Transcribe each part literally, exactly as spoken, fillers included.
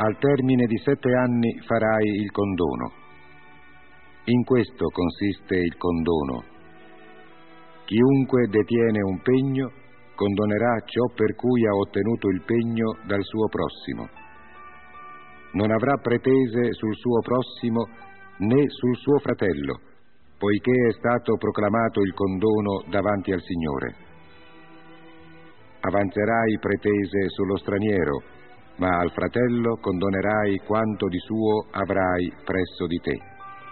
Al termine di sette anni farai il condono. In questo consiste il condono. Chiunque detiene un pegno condonerà ciò per cui ha ottenuto il pegno dal suo prossimo. Non avrà pretese sul suo prossimo né sul suo fratello, poiché è stato proclamato il condono davanti al Signore. Avanzerai pretese sullo straniero, ma al fratello condonerai quanto di suo avrai presso di te.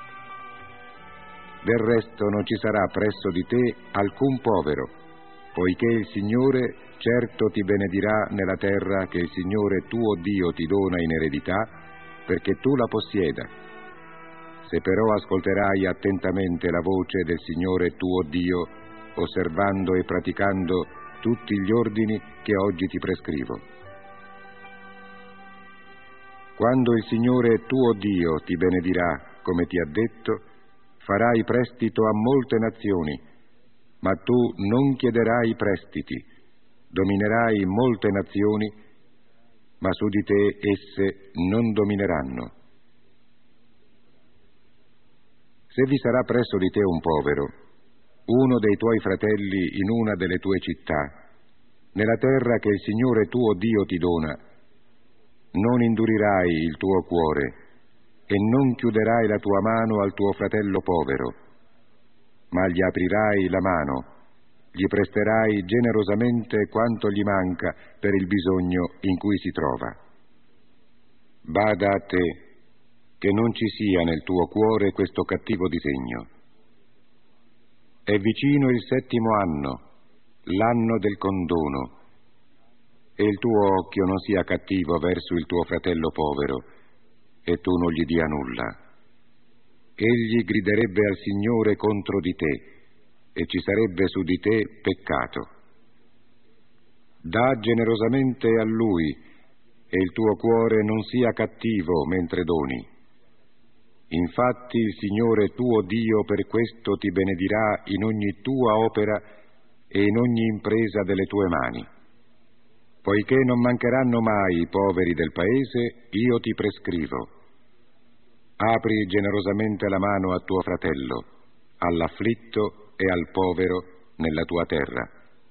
Del resto non ci sarà presso di te alcun povero, poiché il Signore certo ti benedirà nella terra che il Signore tuo Dio ti dona in eredità, perché tu la possieda. Se però ascolterai attentamente la voce del Signore tuo Dio, osservando e praticando tutti gli ordini che oggi ti prescrivo. Quando il Signore tuo Dio ti benedirà, come ti ha detto, farai prestito a molte nazioni, ma tu non chiederai prestiti, dominerai molte nazioni, ma su di te esse non domineranno. Se vi sarà presso di te un povero, uno dei tuoi fratelli in una delle tue città, nella terra che il Signore tuo Dio ti dona, non indurirai il tuo cuore e non chiuderai la tua mano al tuo fratello povero, ma gli aprirai la mano, gli presterai generosamente quanto gli manca per il bisogno in cui si trova. Bada a te che non ci sia nel tuo cuore questo cattivo disegno. È vicino il settimo anno, l'anno del condono, e il tuo occhio non sia cattivo verso il tuo fratello povero, e tu non gli dia nulla. Egli griderebbe al Signore contro di te, e ci sarebbe su di te peccato. Dà generosamente a Lui, e il tuo cuore non sia cattivo mentre doni. Infatti il Signore tuo Dio per questo ti benedirà in ogni tua opera e in ogni impresa delle tue mani. Poiché non mancheranno mai i poveri del paese, io ti prescrivo. Apri generosamente la mano a tuo fratello, all'afflitto e al povero nella tua terra.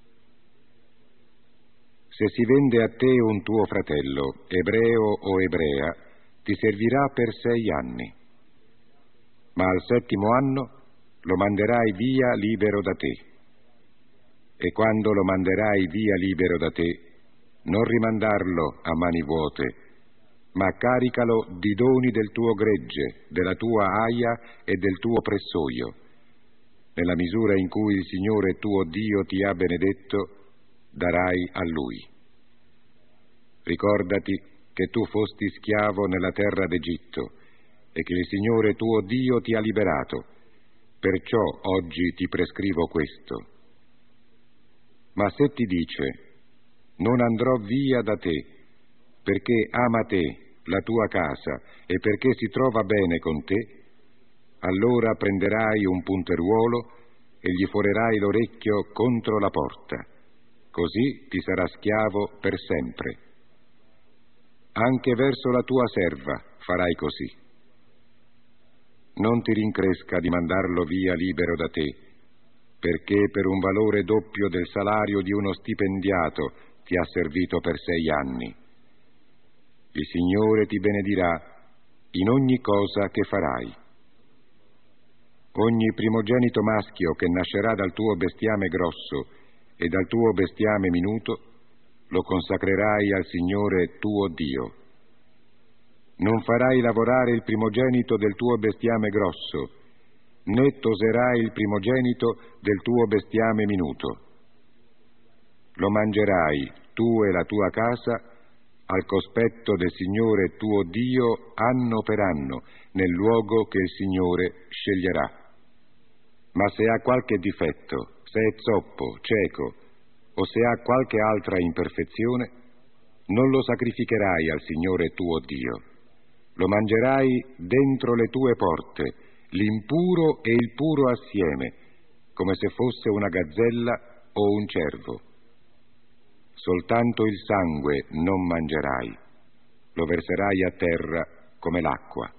Se si vende a te un tuo fratello, ebreo o ebrea, ti servirà per sei anni. Ma al settimo anno lo manderai via libero da te. E quando lo manderai via libero da te, non rimandarlo a mani vuote, ma caricalo di doni del tuo gregge, della tua aia e del tuo pressoio, nella misura in cui il Signore tuo Dio ti ha benedetto, darai a Lui. Ricordati che tu fosti schiavo nella terra d'Egitto e che il Signore tuo Dio ti ha liberato, perciò oggi ti prescrivo questo. Ma se ti dice: non andrò via da te, perché ama te, la tua casa, e perché si trova bene con te, allora prenderai un punteruolo e gli forerai l'orecchio contro la porta, così ti sarà schiavo per sempre. Anche verso la tua serva farai così. Non ti rincresca di mandarlo via libero da te, perché per un valore doppio del salario di uno stipendiato ti ha servito per sei anni. Il Signore ti benedirà in ogni cosa che farai. Ogni primogenito maschio che nascerà dal tuo bestiame grosso e dal tuo bestiame minuto lo consacrerai al Signore tuo Dio. Non farai lavorare il primogenito del tuo bestiame grosso, né toserai il primogenito del tuo bestiame minuto. Lo mangerai, tu e la tua casa, al cospetto del Signore tuo Dio anno per anno, nel luogo che il Signore sceglierà. Ma se ha qualche difetto, se è zoppo, cieco, o se ha qualche altra imperfezione, non lo sacrificherai al Signore tuo Dio. Lo mangerai dentro le tue porte, l'impuro e il puro assieme, come se fosse una gazzella o un cervo. Soltanto il sangue non mangerai. lo verserai a terra come l'acqua.